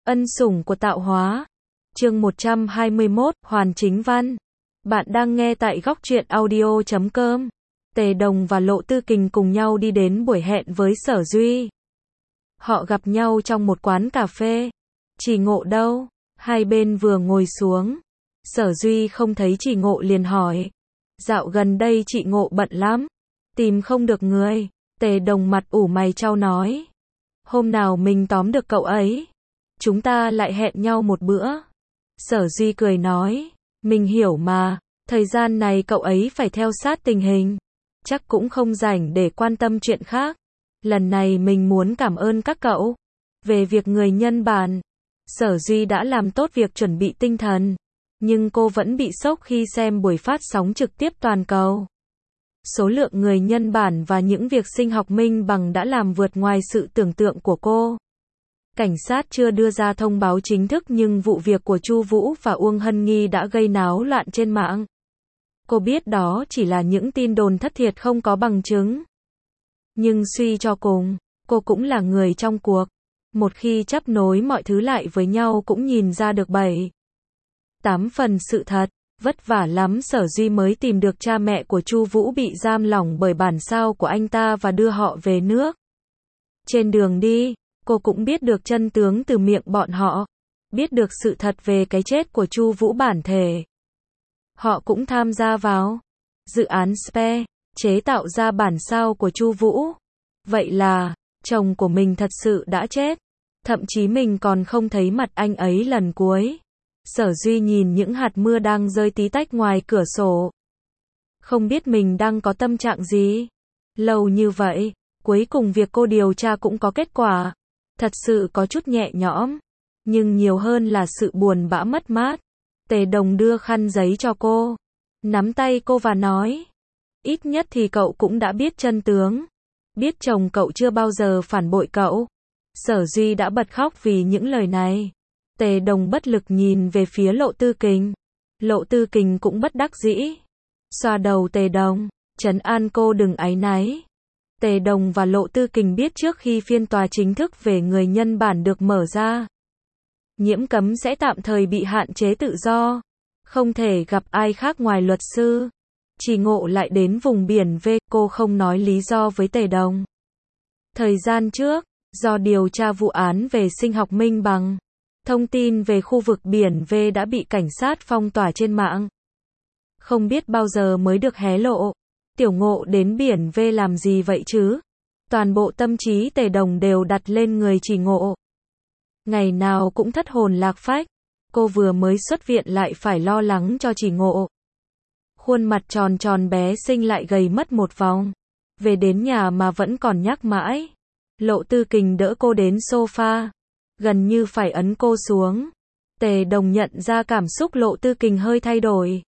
Ân sủng của tạo hóa. Chương 121, Hoàn Chính Văn. Bạn đang nghe tại góc truyện audio.com. Tề Đồng và Lộ Tư Kình cùng nhau đi đến buổi hẹn với Sở Duy. Họ gặp nhau trong một quán cà phê. Chỉ Ngộ đâu? Hai bên vừa ngồi xuống. Sở Duy không thấy Chỉ Ngộ liền hỏi. Dạo gần đây chị Ngộ bận lắm. Tìm không được người. Tề Đồng mặt ủ mày chau nói. Hôm nào mình tóm được cậu ấy, chúng ta lại hẹn nhau một bữa. Sở Duy cười nói. Mình hiểu mà, thời gian này cậu ấy phải theo sát tình hình. Chắc cũng không rảnh để quan tâm chuyện khác. Lần này mình muốn cảm ơn các cậu. Về việc người nhân bản, Sở Duy đã làm tốt việc chuẩn bị tinh thần. Nhưng cô vẫn bị sốc khi xem buổi phát sóng trực tiếp toàn cầu. Số lượng người nhân bản và những việc sinh học minh bằng đã làm vượt ngoài sự tưởng tượng của cô. Cảnh sát chưa đưa ra thông báo chính thức nhưng vụ việc của Chu Vũ và Uông Hân Nghi đã gây náo loạn trên mạng. Cô biết đó chỉ là những tin đồn thất thiệt không có bằng chứng. Nhưng suy cho cùng, cô cũng là người trong cuộc. Một khi chấp nối mọi thứ lại với nhau cũng nhìn ra được 7-8 phần sự thật. Vất vả lắm Sở Duy mới tìm được cha mẹ của Chu Vũ bị giam lỏng bởi bản sao của anh ta và đưa họ về nước. Trên đường đi, cô cũng biết được chân tướng từ miệng bọn họ. Biết được sự thật về cái chết của Chu Vũ bản thể. Họ cũng tham gia vào dự án SPE, chế tạo ra bản sao của Chu Vũ. Vậy là, chồng của mình thật sự đã chết. Thậm chí mình còn không thấy mặt anh ấy lần cuối. Sở Duy nhìn những hạt mưa đang rơi tí tách ngoài cửa sổ. Không biết mình đang có tâm trạng gì. Lâu như vậy, cuối cùng việc cô điều tra cũng có kết quả. Thật sự có chút nhẹ nhõm. Nhưng nhiều hơn là sự buồn bã mất mát. Tề Đồng đưa khăn giấy cho cô. Nắm tay cô và nói. Ít nhất thì cậu cũng đã biết chân tướng. Biết chồng cậu chưa bao giờ phản bội cậu. Sở Duy đã bật khóc vì những lời này. Tề Đồng bất lực nhìn về phía Lộ Tư Kình. Lộ Tư Kình cũng bất đắc dĩ. Xoa đầu Tề Đồng, trấn an cô đừng áy náy. Tề Đồng và Lộ Tư Kình biết trước khi phiên tòa chính thức về người nhân bản được mở ra, Nhiễm Cấm sẽ tạm thời bị hạn chế tự do. Không thể gặp ai khác ngoài luật sư. Chỉ Ngộ lại đến vùng biển V, cô không nói lý do với Tề Đồng. Thời gian trước, do điều tra vụ án về sinh học minh bằng, thông tin về khu vực biển V đã bị cảnh sát phong tỏa trên mạng. Không biết bao giờ mới được hé lộ. Tiểu Ngộ đến biển V làm gì vậy chứ? Toàn bộ tâm trí Tề Đồng đều đặt lên người Chỉ Ngộ. Ngày nào cũng thất hồn lạc phách. Cô vừa mới xuất viện lại phải lo lắng cho Chỉ Ngộ. Khuôn mặt tròn tròn bé xinh lại gầy mất một vòng. Về đến nhà mà vẫn còn nhắc mãi. Lộ Tư Kình đỡ cô đến sofa. Gần như phải ấn cô xuống. Tề Đồng nhận ra cảm xúc Lộ Tư Kình hơi thay đổi.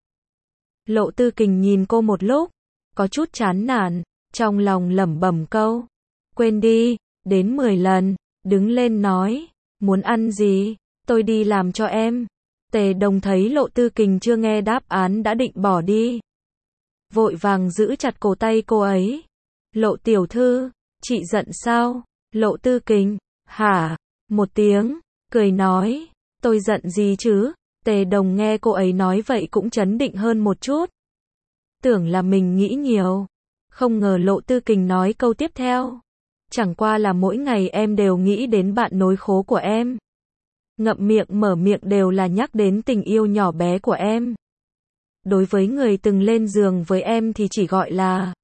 Lộ Tư Kình nhìn cô một lúc, có chút chán nản, trong lòng lẩm bẩm câu. Quên đi, đến 10 lần, đứng lên nói, muốn ăn gì, tôi đi làm cho em. Tề Đồng thấy Lộ Tư Kình chưa nghe đáp án đã định bỏ đi. Vội vàng giữ chặt cổ tay cô ấy. Lộ tiểu thư, chị giận sao? Lộ Tư Kình, hả? Một tiếng, cười nói, tôi giận gì chứ? Tề Đồng nghe cô ấy nói vậy cũng trấn định hơn một chút. Tưởng là mình nghĩ nhiều. Không ngờ Lộ Tư Kình nói câu tiếp theo. Chẳng qua là mỗi ngày em đều nghĩ đến bạn nối khố của em. Ngậm miệng mở miệng đều là nhắc đến tình yêu nhỏ bé của em. Đối với người từng lên giường với em thì chỉ gọi là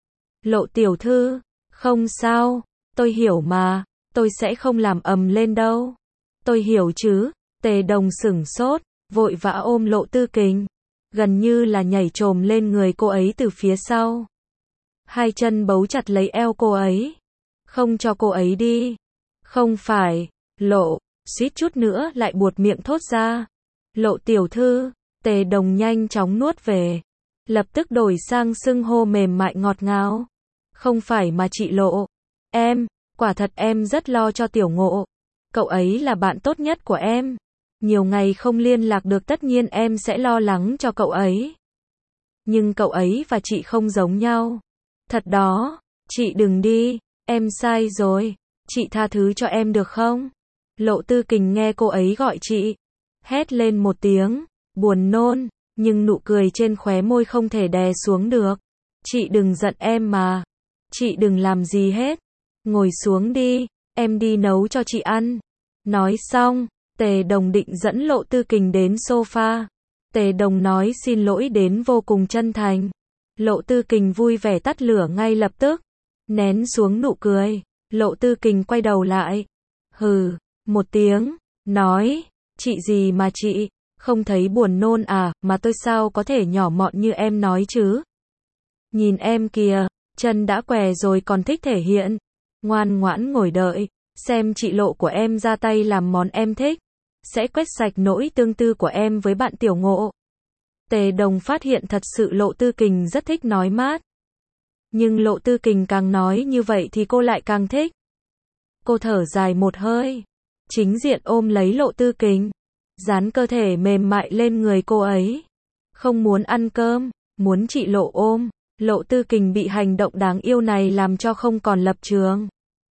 Lộ tiểu thư, không sao, tôi hiểu mà, tôi sẽ không làm ầm lên đâu. Tôi hiểu chứ. Tề Đồng sửng sốt, vội vã ôm Lộ Tư Kình, gần như là nhảy chồm lên người cô ấy từ phía sau. Hai chân bấu chặt lấy eo cô ấy, không cho cô ấy đi. Không phải, Lộ, suýt chút nữa lại buột miệng thốt ra. Lộ tiểu thư. Tề Đồng nhanh chóng nuốt về, lập tức đổi sang xưng hô mềm mại ngọt ngào. Không phải mà chị Lộ, em, quả thật em rất lo cho Tiểu Ngộ. Cậu ấy là bạn tốt nhất của em. Nhiều ngày không liên lạc được tất nhiên em sẽ lo lắng cho cậu ấy. Nhưng cậu ấy và chị không giống nhau. Thật đó, chị đừng đi, em sai rồi, chị tha thứ cho em được không? Lộ Tư Kình nghe cô ấy gọi chị, hét lên một tiếng, buồn nôn, nhưng nụ cười trên khóe môi không thể đè xuống được. Chị đừng giận em mà. Chị đừng làm gì hết. Ngồi xuống đi, em đi nấu cho chị ăn. Nói xong, Tề Đồng định dẫn Lộ Tư Kình đến sofa. Tề Đồng nói xin lỗi đến vô cùng chân thành. Lộ Tư Kình vui vẻ tắt lửa ngay lập tức, nén xuống nụ cười. Lộ Tư Kình quay đầu lại, hừ, một tiếng, nói, chị gì mà chị, không thấy buồn nôn à, mà tôi sao có thể nhỏ mọn như em nói chứ. Nhìn em kìa, chân đã què rồi còn thích thể hiện. Ngoan ngoãn ngồi đợi, xem chị Lộ của em ra tay làm món em thích. Sẽ quét sạch nỗi tương tư của em với bạn Tiểu Ngộ. Tề Đồng phát hiện thật sự Lộ Tư Kình rất thích nói mát. Nhưng Lộ Tư Kình càng nói như vậy thì cô lại càng thích. Cô thở dài một hơi, chính diện ôm lấy Lộ Tư Kình, dán cơ thể mềm mại lên người cô ấy. Không muốn ăn cơm, muốn chị Lộ ôm. Lộ Tư Kình bị hành động đáng yêu này làm cho không còn lập trường.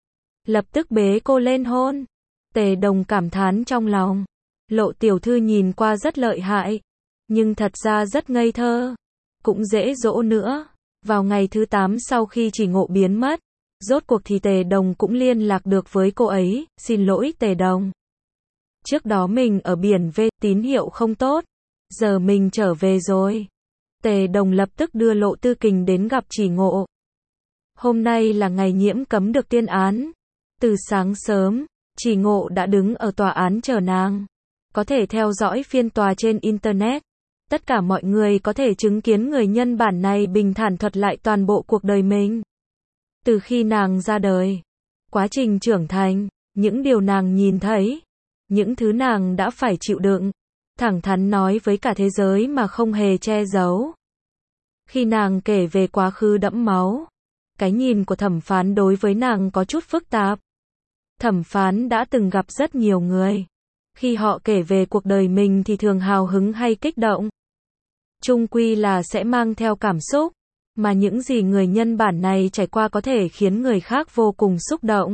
Lập tức bế cô lên hôn. Tề Đồng cảm thán trong lòng. Lộ tiểu thư nhìn qua rất lợi hại, nhưng thật ra rất ngây thơ, cũng dễ dỗ nữa. Vào ngày thứ 8 sau khi Chỉ Ngộ biến mất, rốt cuộc thì Tề Đồng cũng liên lạc được với cô ấy. Xin lỗi Tề Đồng. Trước đó mình ở biển về, tín hiệu không tốt. Giờ mình trở về rồi. Tề Đồng lập tức đưa Lộ Tư Kình đến gặp Chỉ Ngộ. Hôm nay là ngày Nhiễm Cấm được tuyên án. Từ sáng sớm, Chỉ Ngộ đã đứng ở tòa án chờ nàng. Có thể theo dõi phiên tòa trên Internet. Tất cả mọi người có thể chứng kiến người nhân bản này bình thản thuật lại toàn bộ cuộc đời mình. Từ khi nàng ra đời, quá trình trưởng thành, những điều nàng nhìn thấy, những thứ nàng đã phải chịu đựng, thẳng thắn nói với cả thế giới mà không hề che giấu. Khi nàng kể về quá khứ đẫm máu, cái nhìn của thẩm phán đối với nàng có chút phức tạp. Thẩm phán đã từng gặp rất nhiều người. Khi họ kể về cuộc đời mình thì thường hào hứng hay kích động. Chung quy là sẽ mang theo cảm xúc, mà những gì người nhân bản này trải qua có thể khiến người khác vô cùng xúc động.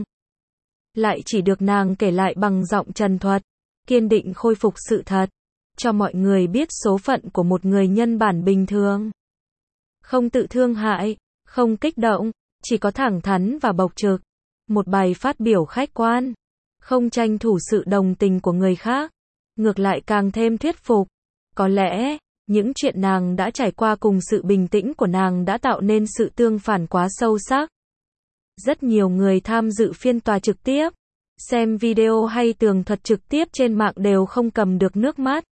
Lại chỉ được nàng kể lại bằng giọng trần thuật, kiên định khôi phục sự thật, cho mọi người biết số phận của một người nhân bản bình thường. Không tự thương hại, không kích động, chỉ có thẳng thắn và bộc trực. Một bài phát biểu khách quan, không tranh thủ sự đồng tình của người khác, ngược lại càng thêm thuyết phục. Có lẽ, những chuyện nàng đã trải qua cùng sự bình tĩnh của nàng đã tạo nên sự tương phản quá sâu sắc. Rất nhiều người tham dự phiên tòa trực tiếp, xem video hay tường thuật trực tiếp trên mạng đều không cầm được nước mắt.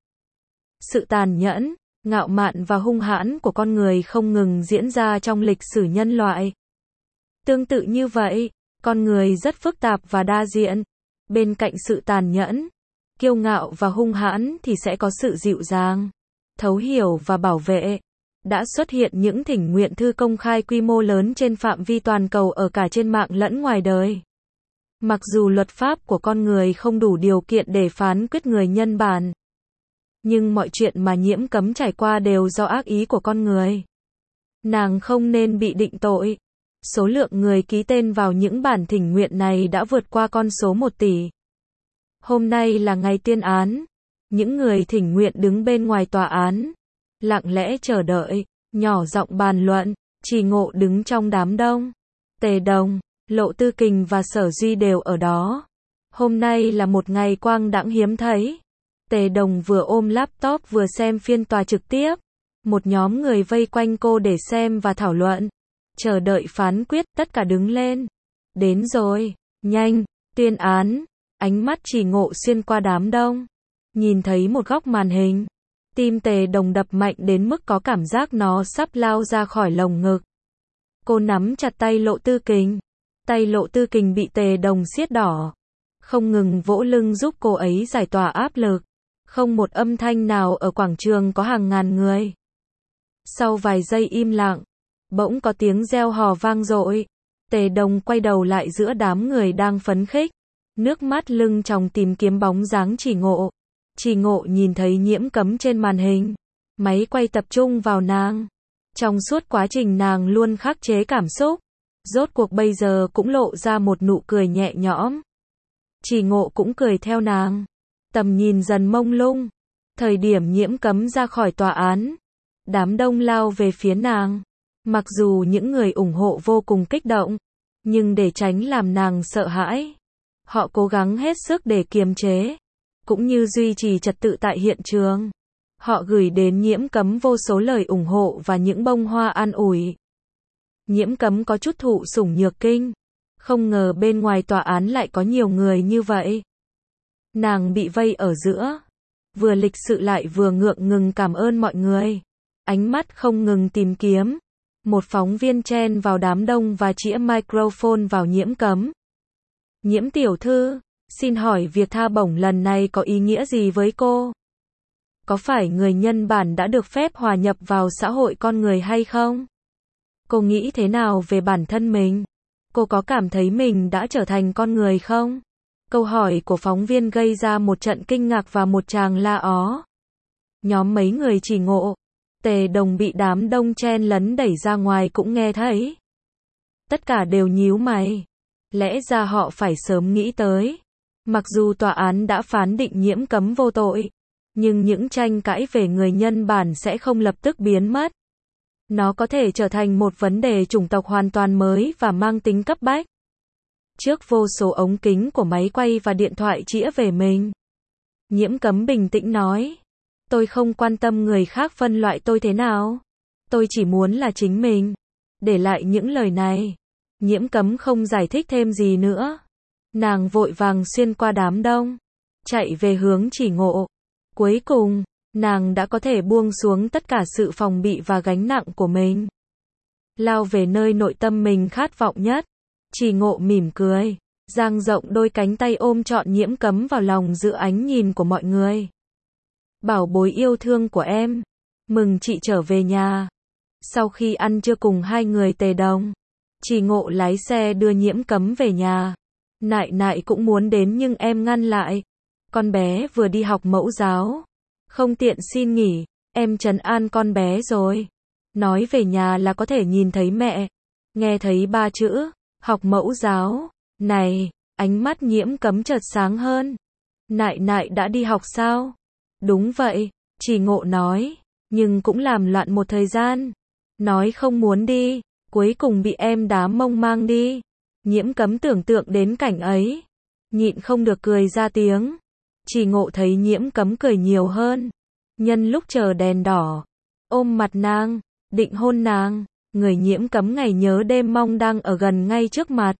Sự tàn nhẫn, ngạo mạn và hung hãn của con người không ngừng diễn ra trong lịch sử nhân loại. Tương tự như vậy, con người rất phức tạp và đa diện. Bên cạnh sự tàn nhẫn, kiêu ngạo và hung hãn thì sẽ có sự dịu dàng, thấu hiểu và bảo vệ. Đã xuất hiện những thỉnh nguyện thư công khai quy mô lớn trên phạm vi toàn cầu ở cả trên mạng lẫn ngoài đời. Mặc dù luật pháp của con người không đủ điều kiện để phán quyết người nhân bản, nhưng mọi chuyện mà Nhiễm Cấm trải qua đều do ác ý của con người. Nàng không nên bị định tội. Số lượng người ký tên vào những bản thỉnh nguyện này đã vượt qua con số 1 tỷ. Hôm nay là ngày tuyên án. Những người thỉnh nguyện đứng bên ngoài tòa án, lặng lẽ chờ đợi, nhỏ giọng bàn luận. Chỉ Ngộ đứng trong đám đông. Tề Đồng, Lộ Tư Kình và Sở Duy đều ở đó. Hôm nay là một ngày quang đãng hiếm thấy. Tề Đồng vừa ôm laptop vừa xem phiên tòa trực tiếp. Một nhóm người vây quanh cô để xem và thảo luận. Chờ đợi phán quyết, tất cả đứng lên. Đến rồi, nhanh, tuyên án. Ánh mắt Chỉ Ngộ xuyên qua đám đông, nhìn thấy một góc màn hình. Tim Tề Đồng đập mạnh đến mức có cảm giác nó sắp lao ra khỏi lồng ngực. Cô nắm chặt tay Lộ Tư Kình. Tay Lộ Tư Kình bị Tề Đồng siết đỏ, không ngừng vỗ lưng giúp cô ấy giải tỏa áp lực. Không một âm thanh nào ở quảng trường có hàng ngàn người. Sau vài giây im lặng, bỗng có tiếng reo hò vang dội. Tề Đồng quay đầu lại giữa đám người đang phấn khích, nước mắt lưng tròng tìm kiếm bóng dáng Chỉ Ngộ. Chỉ Ngộ nhìn thấy Nhiễm Cấm trên màn hình, máy quay tập trung vào nàng. Trong suốt quá trình nàng luôn khắc chế cảm xúc, rốt cuộc bây giờ cũng lộ ra một nụ cười nhẹ nhõm. Chỉ Ngộ cũng cười theo nàng. Tầm nhìn dần mông lung. Thời điểm Nhiễm Cấm ra khỏi tòa án, đám đông lao về phía nàng. Mặc dù những người ủng hộ vô cùng kích động, nhưng để tránh làm nàng sợ hãi, họ cố gắng hết sức để kiềm chế, cũng như duy trì trật tự tại hiện trường. Họ gửi đến Nhiễm Cấm vô số lời ủng hộ và những bông hoa an ủi. Nhiễm Cấm có chút thụ sủng nhược kinh, không ngờ bên ngoài tòa án lại có nhiều người như vậy. Nàng bị vây ở giữa, vừa lịch sự lại vừa ngượng ngùng cảm ơn mọi người. Ánh mắt không ngừng tìm kiếm. Một phóng viên chen vào đám đông và chĩa microphone vào Nhiễm Cấm. Nhiễm tiểu thư, xin hỏi việc tha bổng lần này có ý nghĩa gì với cô? Có phải người nhân bản đã được phép hòa nhập vào xã hội con người hay không? Cô nghĩ thế nào về bản thân mình? Cô có cảm thấy mình đã trở thành con người không? Câu hỏi của phóng viên gây ra một trận kinh ngạc và một tràng la ó. Nhóm mấy người Chỉ Ngộ, Tề Đồng bị đám đông chen lấn đẩy ra ngoài cũng nghe thấy. Tất cả đều nhíu mày. Lẽ ra họ phải sớm nghĩ tới. Mặc dù tòa án đã phán định Nhiễm Cấm vô tội, nhưng những tranh cãi về người nhân bản sẽ không lập tức biến mất. Nó có thể trở thành một vấn đề chủng tộc hoàn toàn mới và mang tính cấp bách. Trước vô số ống kính của máy quay và điện thoại chĩa về mình, Nhiễm Cấm bình tĩnh nói. Tôi không quan tâm người khác phân loại tôi thế nào. Tôi chỉ muốn là chính mình. Để lại những lời này, Nhiễm Cấm không giải thích thêm gì nữa. Nàng vội vàng xuyên qua đám đông, chạy về hướng Chỉ Ngộ. Cuối cùng, nàng đã có thể buông xuống tất cả sự phòng bị và gánh nặng của mình. Lao về nơi nội tâm mình khát vọng nhất. Chỉ Ngộ mỉm cười, dang rộng đôi cánh tay ôm trọn Nhiễm Cấm vào lòng giữa ánh nhìn của mọi người. Bảo bối yêu thương của em, mừng chị trở về nhà. Sau khi ăn trưa cùng hai người Tề Đồng, Chỉ Ngộ lái xe đưa Nhiễm Cấm về nhà. Nại nại cũng muốn đến nhưng em ngăn lại. Con bé vừa đi học mẫu giáo, không tiện xin nghỉ, em trấn an con bé rồi. Nói về nhà là có thể nhìn thấy mẹ. Nghe thấy ba chữ, học mẫu giáo, này, ánh mắt Nhiễm Cấm chợt sáng hơn. Nại nại đã đi học sao? Đúng vậy, Chỉ Ngộ nói, nhưng cũng làm loạn một thời gian. Nói không muốn đi, cuối cùng bị em đá mông mang đi. Nhiễm Cấm tưởng tượng đến cảnh ấy, nhịn không được cười ra tiếng. Chỉ Ngộ thấy Nhiễm Cấm cười nhiều hơn. Nhân lúc chờ đèn đỏ, ôm mặt nàng, định hôn nàng. Người Nhiễm Cấm ngày nhớ đêm mong đang ở gần ngay trước mặt.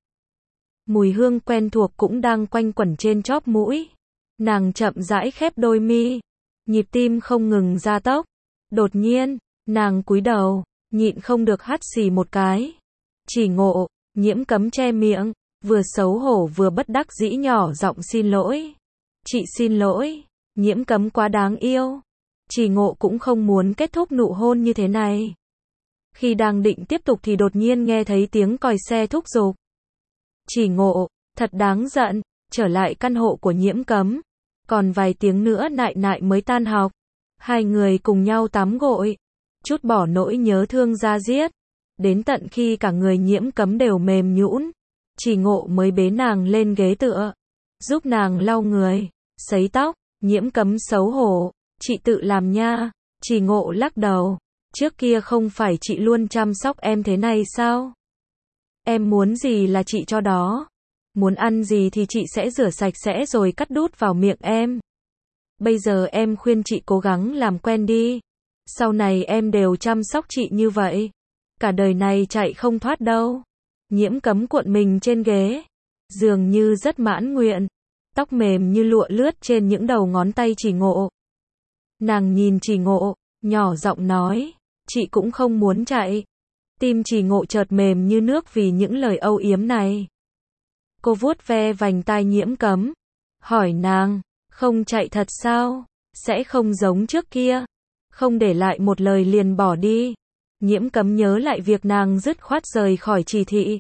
Mùi hương quen thuộc cũng đang quanh quẩn trên chóp mũi. Nàng chậm rãi khép đôi mi, nhịp tim không ngừng gia tốc. Đột nhiên, nàng cúi đầu, nhịn không được hắt xì một cái. Chỉ Ngộ, Nhiễm Cấm che miệng, vừa xấu hổ vừa bất đắc dĩ nhỏ giọng xin lỗi. Chị xin lỗi, Nhiễm Cấm quá đáng yêu. Chỉ Ngộ cũng không muốn kết thúc nụ hôn như thế này. Khi đang định tiếp tục thì đột nhiên nghe thấy tiếng còi xe thúc giục. Chỉ Ngộ, thật đáng giận, trở lại căn hộ của Nhiễm Cấm. Còn vài tiếng nữa nại nại mới tan học. Hai người cùng nhau tắm gội, trút bỏ nỗi nhớ thương da diết. Đến tận khi cả người Nhiễm Cấm đều mềm nhũn, Chỉ Ngộ mới bế nàng lên ghế tựa, giúp nàng lau người, sấy tóc. Nhiễm Cấm xấu hổ, chị tự làm nha. Chỉ Ngộ lắc đầu, trước kia không phải chị luôn chăm sóc em thế này sao? Em muốn gì là chị cho đó. Muốn ăn gì thì chị sẽ rửa sạch sẽ rồi cắt đút vào miệng em. Bây giờ em khuyên chị cố gắng làm quen đi. Sau này em đều chăm sóc chị như vậy. Cả đời này chạy không thoát đâu. Nhiễm Cấm cuộn mình trên ghế, dường như rất mãn nguyện. Tóc mềm như lụa lướt trên những đầu ngón tay Chỉ Ngộ. Nàng nhìn Chỉ Ngộ, nhỏ giọng nói, chị cũng không muốn chạy. Tim Chỉ Ngộ chợt mềm như nước vì những lời âu yếm này. Cô vuốt ve vành tai Nhiễm Cấm, hỏi nàng, không chạy thật sao? Sẽ không giống trước kia, không để lại một lời liền bỏ đi. Nhiễm Cấm nhớ lại việc nàng dứt khoát rời khỏi chỉ thị,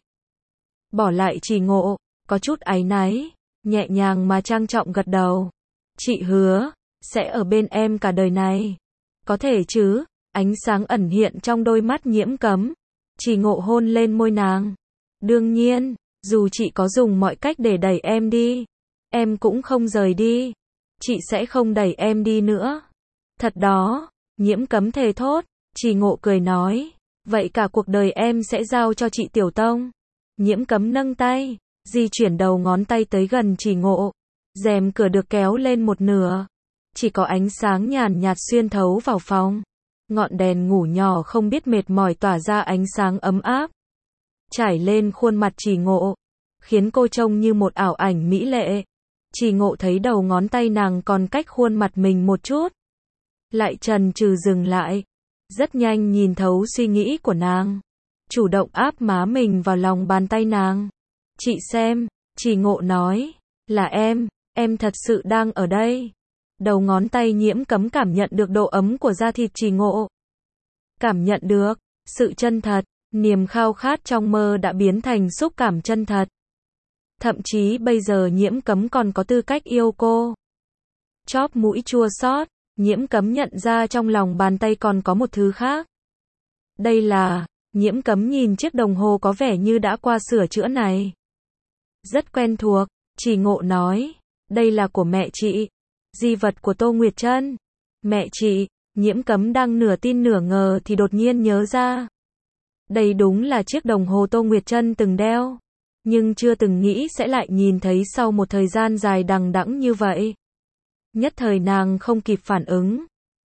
bỏ lại Chỉ Ngộ, có chút áy náy, nhẹ nhàng mà trang trọng gật đầu. Chị hứa, sẽ ở bên em cả đời này. Có thể chứ? Ánh sáng ẩn hiện trong đôi mắt Nhiễm Cấm. Chỉ Ngộ hôn lên môi nàng. Đương nhiên, dù chị có dùng mọi cách để đẩy em đi, em cũng không rời đi. Chị sẽ không đẩy em đi nữa. Thật đó, Nhiễm Cấm thề thốt. Trì Ngộ cười nói, vậy cả cuộc đời em sẽ giao cho chị Tiểu Tông. Nhiễm Cấm nâng tay, di chuyển đầu ngón tay tới gần Trì Ngộ. Rèm cửa được kéo lên một nửa. Chỉ có ánh sáng nhàn nhạt xuyên thấu vào phòng. Ngọn đèn ngủ nhỏ không biết mệt mỏi tỏa ra ánh sáng ấm áp. Trải lên khuôn mặt Trì Ngộ, khiến cô trông như một ảo ảnh mỹ lệ. Trì Ngộ thấy đầu ngón tay nàng còn cách khuôn mặt mình một chút. Lại chần chừ dừng lại. Rất nhanh nhìn thấu suy nghĩ của nàng. Chủ động áp má mình vào lòng bàn tay nàng. Chị xem, Trì Ngộ nói, là em thật sự đang ở đây. Đầu ngón tay Nhiễm Cấm cảm nhận được độ ấm của da thịt Trì Ngộ. Cảm nhận được sự chân thật, niềm khao khát trong mơ đã biến thành xúc cảm chân thật. Thậm chí bây giờ Nhiễm Cấm còn có tư cách yêu cô. Chóp mũi chua xót, Nhiễm Cấm nhận ra trong lòng bàn tay còn có một thứ khác. Đây là, Nhiễm Cấm nhìn chiếc đồng hồ có vẻ như đã qua sửa chữa này. Rất quen thuộc, Trì Ngộ nói, đây là của mẹ chị. Di vật của Tô Nguyệt Trân. Mẹ chị, Nhiễm Cấm đang nửa tin nửa ngờ thì đột nhiên nhớ ra. Đây đúng là chiếc đồng hồ Tô Nguyệt Trân từng đeo. Nhưng chưa từng nghĩ sẽ lại nhìn thấy sau một thời gian dài đằng đẵng như vậy. Nhất thời nàng không kịp phản ứng.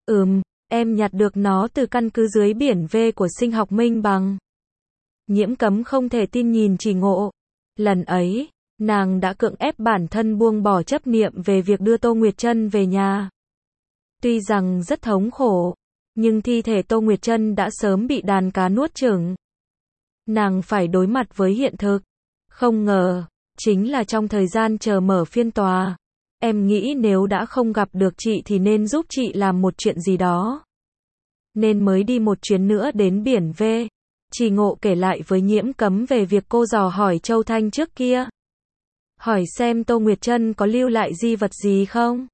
Em nhặt được nó từ căn cứ dưới biển V của Sinh học Minh Bằng. Nhiễm Cấm không thể tin nhìn Trì Ngộ. Lần ấy, nàng đã cưỡng ép bản thân buông bỏ chấp niệm về việc đưa Tô Nguyệt Trân về nhà. Tuy rằng rất thống khổ, nhưng thi thể Tô Nguyệt Trân đã sớm bị đàn cá nuốt chửng. Nàng phải đối mặt với hiện thực. Không ngờ, chính là trong thời gian chờ mở phiên tòa. Em nghĩ nếu đã không gặp được chị thì nên giúp chị làm một chuyện gì đó. Nên mới đi một chuyến nữa đến biển V. Trì Ngộ kể lại với Nhiễm Cấm về việc cô dò hỏi Châu Thanh trước kia. Hỏi xem Tô Nguyệt Trân có lưu lại di vật gì không?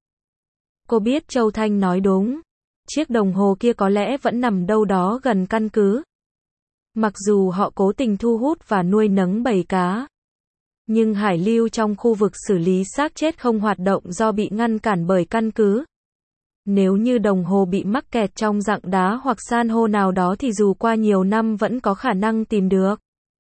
Cô biết Châu Thanh nói đúng. Chiếc đồng hồ kia có lẽ vẫn nằm đâu đó gần căn cứ. Mặc dù họ cố tình thu hút và nuôi nấng bầy cá. Nhưng hải lưu trong khu vực xử lý xác chết không hoạt động do bị ngăn cản bởi căn cứ. Nếu như đồng hồ bị mắc kẹt trong rặng đá hoặc san hô nào đó thì dù qua nhiều năm vẫn có khả năng tìm được.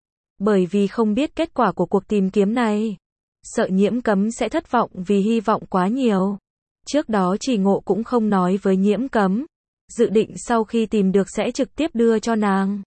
Bởi vì không biết kết quả của cuộc tìm kiếm này. Sợ Nhiễm Cấm sẽ thất vọng vì hy vọng quá nhiều. Trước đó Trì Ngộ cũng không nói với Nhiễm Cấm. Dự định sau khi tìm được sẽ trực tiếp đưa cho nàng.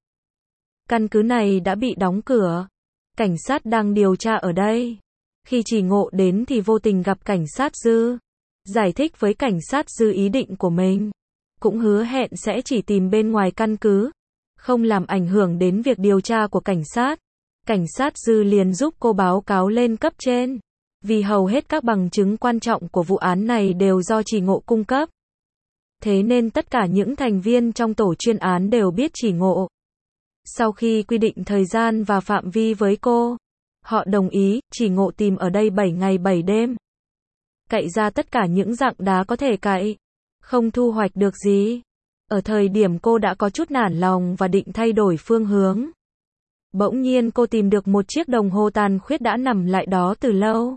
Căn cứ này đã bị đóng cửa. Cảnh sát đang điều tra ở đây. Khi Trì Ngộ đến thì vô tình gặp cảnh sát Dư. Giải thích với cảnh sát Dư ý định của mình. Cũng hứa hẹn sẽ chỉ tìm bên ngoài căn cứ. Không làm ảnh hưởng đến việc điều tra của cảnh sát. Cảnh sát Dư liền giúp cô báo cáo lên cấp trên. Vì hầu hết các bằng chứng quan trọng của vụ án này đều do Trì Ngộ cung cấp. Thế nên tất cả những thành viên trong tổ chuyên án đều biết Trì Ngộ. Sau khi quy định thời gian và phạm vi với cô, họ đồng ý, Trì Ngộ tìm ở đây 7 ngày 7 đêm. Cậy ra tất cả những rặng đá có thể cậy. Không thu hoạch được gì. Ở thời điểm cô đã có chút nản lòng và định thay đổi phương hướng. Bỗng nhiên cô tìm được một chiếc đồng hồ tàn khuyết đã nằm lại đó từ lâu.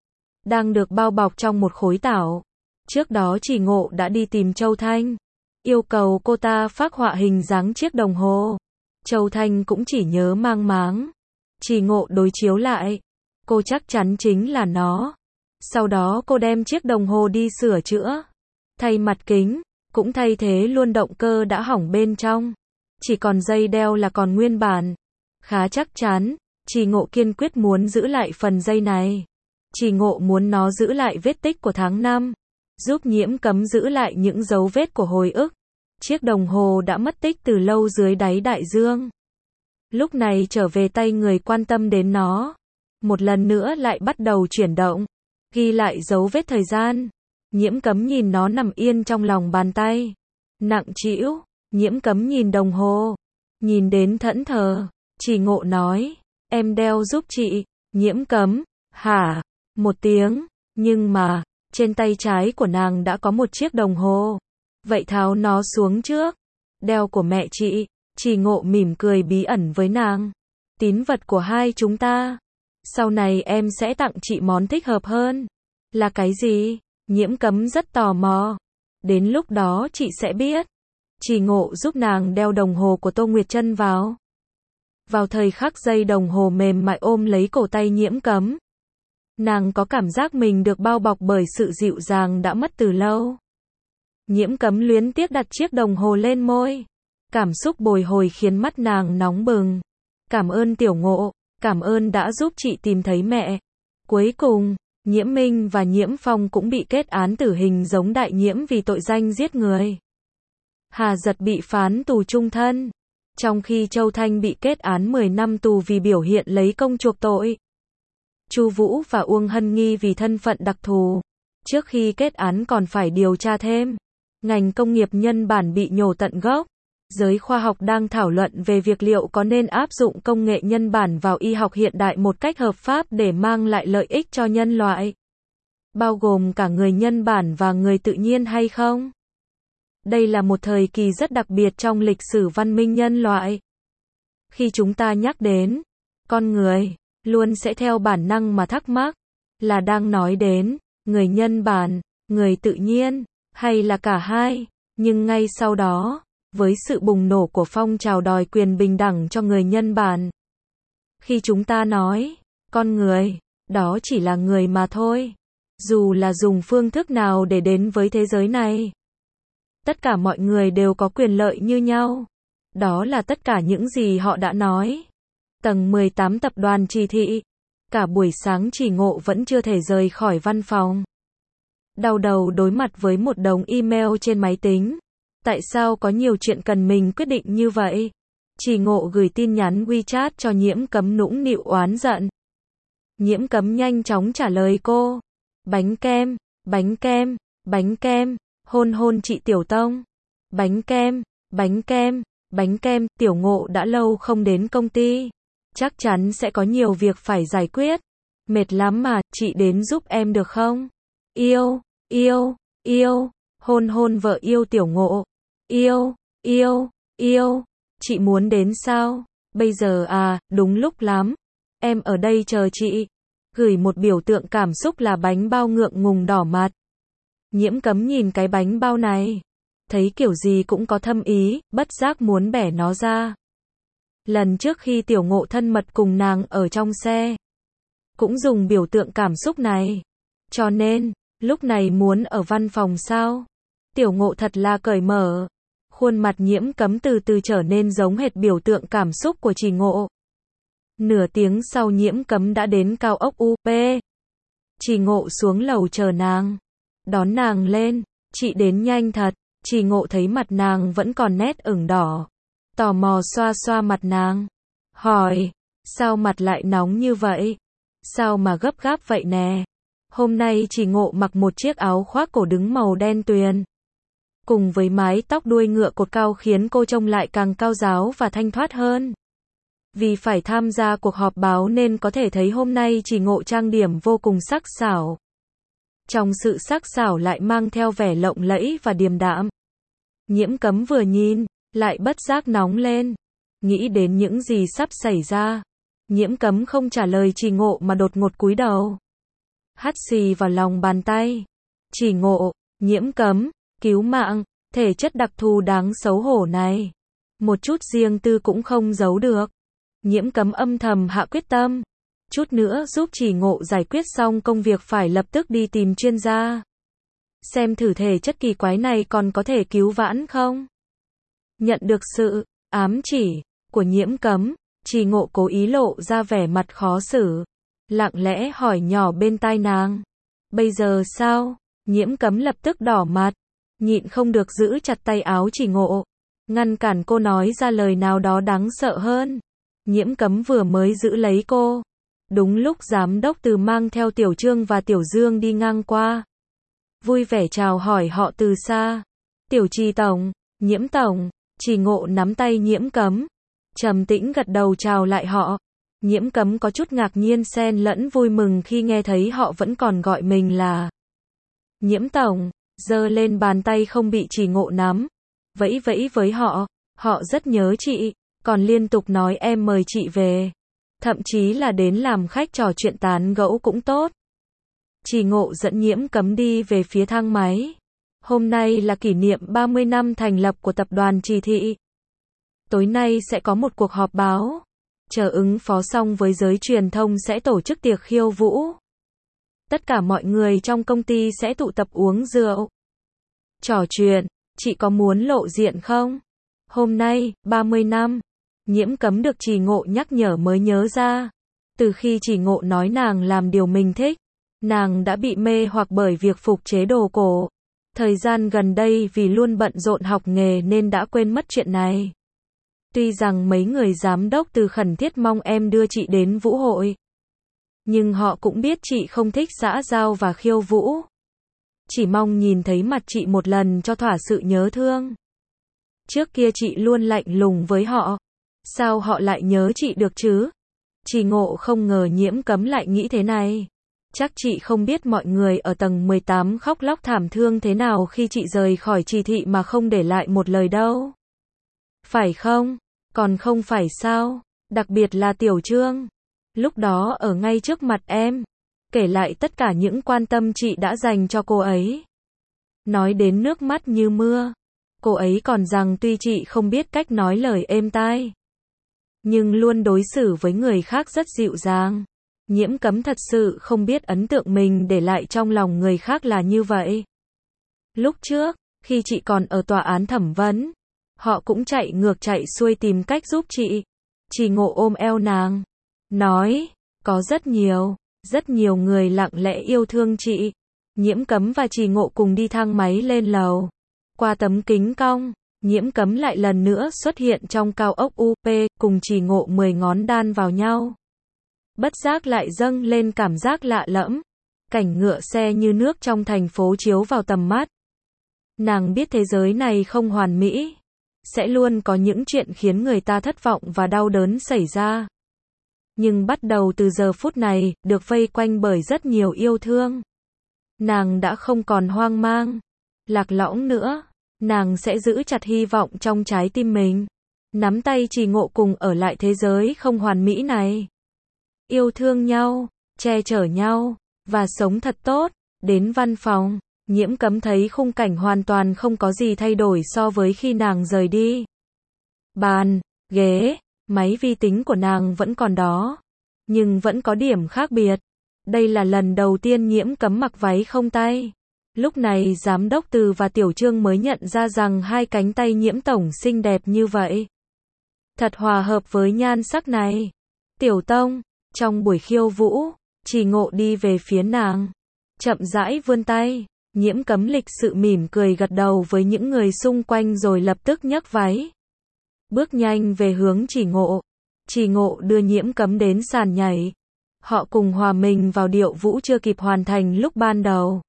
Đang được bao bọc trong một khối tảo. Trước đó Trì Ngộ đã đi tìm Châu Thanh. Yêu cầu cô ta phác họa hình dáng chiếc đồng hồ. Châu Thanh cũng chỉ nhớ mang máng. Trì Ngộ đối chiếu lại. Cô chắc chắn chính là nó. Sau đó cô đem chiếc đồng hồ đi sửa chữa. Thay mặt kính. Cũng thay thế luôn động cơ đã hỏng bên trong. Chỉ còn dây đeo là còn nguyên bản. Khá chắc chắn. Trì Ngộ kiên quyết muốn giữ lại phần dây này. Trì Ngộ muốn nó giữ lại vết tích của tháng 5. Giúp Nhiễm Cấm giữ lại những dấu vết của hồi ức. Chiếc đồng hồ đã mất tích từ lâu dưới đáy đại dương. Lúc này trở về tay người quan tâm đến nó. Một lần nữa lại bắt đầu chuyển động. Ghi lại dấu vết thời gian. Nhiễm Cấm nhìn nó nằm yên trong lòng bàn tay. Nặng trĩu. Nhiễm Cấm nhìn đồng hồ. Nhìn đến thẫn thờ. Trì Ngộ nói. Em đeo giúp chị. Nhiễm Cấm. Hả? Một tiếng. Nhưng mà, trên tay trái của nàng đã có một chiếc đồng hồ. Vậy tháo nó xuống trước. Đeo của mẹ chị. Trì Ngộ mỉm cười bí ẩn với nàng. Tín vật của hai chúng ta. Sau này em sẽ tặng chị món thích hợp hơn. Là cái gì? Nhiễm Cấm rất tò mò. Đến lúc đó chị sẽ biết. Trì Ngộ giúp nàng đeo đồng hồ của Tô Nguyệt Trân vào. Vào thời khắc dây đồng hồ mềm mại ôm lấy cổ tay Nhiễm Cấm. Nàng có cảm giác mình được bao bọc bởi sự dịu dàng đã mất từ lâu. Nhiễm Cấm luyến tiếc đặt chiếc đồng hồ lên môi. Cảm xúc bồi hồi khiến mắt nàng nóng bừng. Cảm ơn Tiểu Ngộ, cảm ơn đã giúp chị tìm thấy mẹ. Cuối cùng, Nhiễm Minh và Nhiễm Phong cũng bị kết án tử hình giống Đại Nhiễm vì tội danh giết người. Hà Giật bị phán tù chung thân, trong khi Châu Thanh bị kết án 10 năm tù vì biểu hiện lấy công chuộc tội. Chu Vũ và Uông Hân Nghi vì thân phận đặc thù, trước khi kết án còn phải điều tra thêm. Ngành công nghiệp nhân bản bị nhổ tận gốc. Giới khoa học đang thảo luận về việc liệu có nên áp dụng công nghệ nhân bản vào y học hiện đại một cách hợp pháp để mang lại lợi ích cho nhân loại, bao gồm cả người nhân bản và người tự nhiên hay không. Đây là một thời kỳ rất đặc biệt trong lịch sử văn minh nhân loại. Khi chúng ta nhắc đến con người, luôn sẽ theo bản năng mà thắc mắc, là đang nói đến người nhân bản, người tự nhiên, hay là cả hai. Nhưng ngay sau đó, với sự bùng nổ của phong trào đòi quyền bình đẳng cho người nhân bản, khi chúng ta nói con người, đó chỉ là người mà thôi. Dù là dùng phương thức nào để đến với thế giới này, tất cả mọi người đều có quyền lợi như nhau. Đó là tất cả những gì họ đã nói. Tầng 18 tập đoàn Trì Thị. Cả buổi sáng Trì Ngộ vẫn chưa thể rời khỏi văn phòng. Đau đầu đối mặt với một đống email trên máy tính. Tại sao có nhiều chuyện cần mình quyết định như vậy? Trì Ngộ gửi tin nhắn WeChat cho Nhiễm Cấm nũng nịu oán giận. Nhiễm Cấm nhanh chóng trả lời cô. Bánh kem, bánh kem, bánh kem, hôn hôn chị Tiểu Tông. Bánh kem, bánh kem, bánh kem, Tiểu Ngộ đã lâu không đến công ty. Chắc chắn sẽ có nhiều việc phải giải quyết. Mệt lắm mà, chị đến giúp em được không? Yêu, yêu, yêu, hôn hôn vợ yêu Tiểu Ngộ. Yêu, yêu, yêu, chị muốn đến sao? Bây giờ à, đúng lúc lắm. Em ở đây chờ chị. Gửi một biểu tượng cảm xúc là bánh bao ngượng ngùng đỏ mặt. Nhiễm Cấm nhìn cái bánh bao này, thấy kiểu gì cũng có thâm ý, bất giác muốn bẻ nó ra. Lần trước khi Tiểu Ngộ thân mật cùng nàng ở trong xe, cũng dùng biểu tượng cảm xúc này. Cho nên, lúc này muốn ở văn phòng sao? Tiểu Ngộ thật là cởi mở. Khuôn mặt Nhiễm Cấm từ từ trở nên giống hệt biểu tượng cảm xúc của Trì Ngộ. Nửa tiếng sau Nhiễm Cấm đã đến cao ốc UP. Trì Ngộ xuống lầu chờ nàng. Đón nàng lên. Chị đến nhanh thật. Trì Ngộ thấy mặt nàng vẫn còn nét ửng đỏ. Tò mò xoa xoa mặt nàng. Hỏi, sao mặt lại nóng như vậy? Sao mà gấp gáp vậy nè? Hôm nay Trì Ngộ mặc một chiếc áo khoác cổ đứng màu đen tuyền, cùng với mái tóc đuôi ngựa cột cao khiến cô trông lại càng cao ráo và thanh thoát hơn. Vì phải tham gia cuộc họp báo nên có thể thấy hôm nay Trì Ngộ trang điểm vô cùng sắc sảo. Trong sự sắc sảo lại mang theo vẻ lộng lẫy và điềm đạm. Nhiễm Cấm vừa nhìn, lại bất giác nóng lên. Nghĩ đến những gì sắp xảy ra. Nhiễm Cấm không trả lời Trì Ngộ mà đột ngột cúi đầu. Hắt xì vào lòng bàn tay. Trì Ngộ, Nhiễm Cấm, cứu mạng, thể chất đặc thù đáng xấu hổ này. Một chút riêng tư cũng không giấu được. Nhiễm Cấm âm thầm hạ quyết tâm. Chút nữa giúp Trì Ngộ giải quyết xong công việc phải lập tức đi tìm chuyên gia. Xem thử thể chất kỳ quái này còn có thể cứu vãn không? Nhận được sự ám chỉ của Nhiễm Cấm, Trì Ngộ cố ý lộ ra vẻ mặt khó xử. Lặng lẽ hỏi nhỏ bên tai nàng. Bây giờ sao? Nhiễm Cấm lập tức đỏ mặt. Nhịn không được giữ chặt tay áo Trì Ngộ. Ngăn cản cô nói ra lời nào đó đáng sợ hơn. Nhiễm Cấm vừa mới giữ lấy cô. Đúng lúc giám đốc Từ mang theo Tiểu Trương và Tiểu Dương đi ngang qua. Vui vẻ chào hỏi họ từ xa. Tiểu Trì tổng, Nhiễm tổng. Trì Ngộ nắm tay Nhiễm Cấm. Trầm tĩnh gật đầu chào lại họ. Nhiễm Cấm có chút ngạc nhiên xen lẫn vui mừng khi nghe thấy họ vẫn còn gọi mình là Nhiễm tổng. Giơ lên bàn tay không bị Trì Ngộ nắm. Vẫy vẫy với họ. Họ rất nhớ chị. Còn liên tục nói em mời chị về. Thậm chí là đến làm khách trò chuyện tán gẫu cũng tốt. Trì Ngộ dẫn Nhiễm Cấm đi về phía thang máy. Hôm nay là kỷ niệm 30 năm thành lập của tập đoàn Trì Thị. Tối nay sẽ có một cuộc họp báo. Chờ ứng phó xong với giới truyền thông sẽ tổ chức tiệc khiêu vũ. Tất cả mọi người trong công ty sẽ tụ tập uống rượu. Trò chuyện, chị có muốn lộ diện không? Hôm nay, 30 năm, Nhiễm Cấm được Trì Ngộ nhắc nhở mới nhớ ra. Từ khi Trì Ngộ nói nàng làm điều mình thích, nàng đã bị mê hoặc bởi việc phục chế đồ cổ. Thời gian gần đây vì luôn bận rộn học nghề nên đã quên mất chuyện này. Tuy rằng mấy người giám đốc từ khẩn thiết mong em đưa chị đến vũ hội, nhưng họ cũng biết chị không thích xã giao và khiêu vũ. Chỉ mong nhìn thấy mặt chị một lần cho thỏa sự nhớ thương. Trước kia chị luôn lạnh lùng với họ. Sao họ lại nhớ chị được chứ? Trì Ngộ không ngờ Nhiễm Cấm lại nghĩ thế này. Chắc chị không biết mọi người ở tầng 18 khóc lóc thảm thương thế nào khi chị rời khỏi Trì Thị mà không để lại một lời đâu. Phải không? Còn không phải sao? Đặc biệt là Tiểu Trương. Lúc đó ở ngay trước mặt em. Kể lại tất cả những quan tâm chị đã dành cho cô ấy. Nói đến nước mắt như mưa. Cô ấy còn rằng tuy chị không biết cách nói lời êm tai, nhưng luôn đối xử với người khác rất dịu dàng. Nhiễm Cấm thật sự không biết ấn tượng mình để lại trong lòng người khác là như vậy. Lúc trước, khi chị còn ở tòa án thẩm vấn, họ cũng chạy ngược chạy xuôi tìm cách giúp chị. Trì Ngộ ôm eo nàng, nói, có rất nhiều người lặng lẽ yêu thương chị. Nhiễm Cấm và Trì Ngộ cùng đi thang máy lên lầu. Qua tấm kính cong, Nhiễm Cấm lại lần nữa xuất hiện trong cao ốc UP, cùng Trì Ngộ 10 ngón đan vào nhau. Bất giác lại dâng lên cảm giác lạ lẫm. Cảnh ngựa xe như nước trong thành phố chiếu vào tầm mắt. Nàng biết thế giới này không hoàn mỹ. Sẽ luôn có những chuyện khiến người ta thất vọng và đau đớn xảy ra. Nhưng bắt đầu từ giờ phút này, được vây quanh bởi rất nhiều yêu thương. Nàng đã không còn hoang mang, lạc lõng nữa. Nàng sẽ giữ chặt hy vọng trong trái tim mình. Nắm tay Trì Ngộ cùng ở lại thế giới không hoàn mỹ này. Yêu thương nhau, che chở nhau, và sống thật tốt. Đến văn phòng, Nhiễm Cấm thấy khung cảnh hoàn toàn không có gì thay đổi so với khi nàng rời đi. Bàn, ghế, máy vi tính của nàng vẫn còn đó. Nhưng vẫn có điểm khác biệt. Đây là lần đầu tiên Nhiễm Cấm mặc váy không tay. Lúc này giám đốc Từ và Tiểu Trương mới nhận ra rằng hai cánh tay Nhiễm tổng xinh đẹp như vậy. Thật hòa hợp với nhan sắc này. Tiểu Tông, trong buổi khiêu vũ, Trì Ngộ đi về phía nàng. Chậm rãi vươn tay, Nhiễm Cấm lịch sự mỉm cười gật đầu với những người xung quanh rồi lập tức nhấc váy. Bước nhanh về hướng Trì Ngộ. Trì Ngộ đưa Nhiễm Cấm đến sàn nhảy. Họ cùng hòa mình vào điệu vũ chưa kịp hoàn thành lúc ban đầu.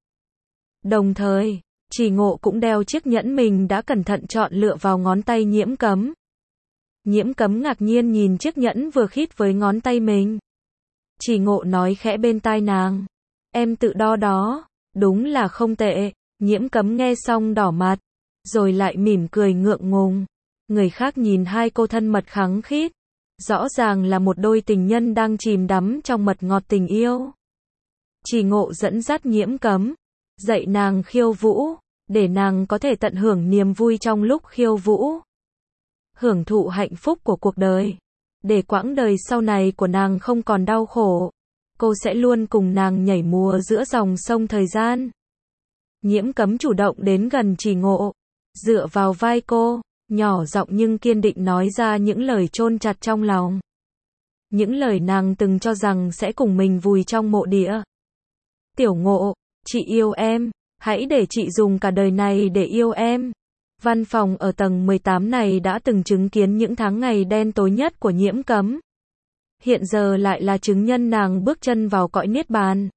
Đồng thời, Trì Ngộ cũng đeo chiếc nhẫn mình đã cẩn thận chọn lựa vào ngón tay Nhiễm Cấm. Nhiễm Cấm ngạc nhiên nhìn chiếc nhẫn vừa khít với ngón tay mình. Trì Ngộ nói khẽ bên tai nàng. Em tự đo đó, đúng là không tệ. Nhiễm Cấm nghe xong đỏ mặt, rồi lại mỉm cười ngượng ngùng. Người khác nhìn hai cô thân mật khăng khít. Rõ ràng là một đôi tình nhân đang chìm đắm trong mật ngọt tình yêu. Trì Ngộ dẫn dắt Nhiễm Cấm, dạy nàng khiêu vũ, để nàng có thể tận hưởng niềm vui trong lúc khiêu vũ. Hưởng thụ hạnh phúc của cuộc đời. Để quãng đời sau này của nàng không còn đau khổ. Cô sẽ luôn cùng nàng nhảy múa giữa dòng sông thời gian. Nhiễm Cấm chủ động đến gần Trì Ngộ, dựa vào vai cô, nhỏ giọng nhưng kiên định nói ra những lời chôn chặt trong lòng. Những lời nàng từng cho rằng sẽ cùng mình vùi trong mộ địa. Tiểu Ngộ, chị yêu em, hãy để chị dùng cả đời này để yêu em. Văn phòng ở tầng 18 này đã từng chứng kiến những tháng ngày đen tối nhất của Nhiễm Cấm. Hiện giờ lại là chứng nhân nàng bước chân vào cõi niết bàn.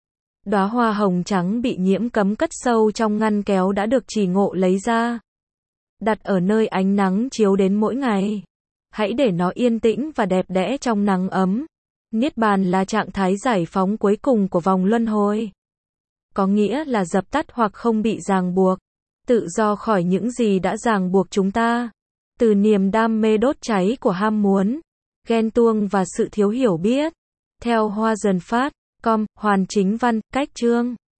Đóa hoa hồng trắng bị Nhiễm Cấm cất sâu trong ngăn kéo đã được Trì Ngộ lấy ra. Đặt ở nơi ánh nắng chiếu đến mỗi ngày. Hãy để nó yên tĩnh và đẹp đẽ trong nắng ấm. Niết bàn là trạng thái giải phóng cuối cùng của vòng luân hồi. Có nghĩa là dập tắt hoặc không bị ràng buộc. Tự do khỏi những gì đã ràng buộc chúng ta. Từ niềm đam mê đốt cháy của ham muốn, ghen tuông và sự thiếu hiểu biết. Theo Hoa Dần Phát, Com, Hoàn Chính Văn, cách chương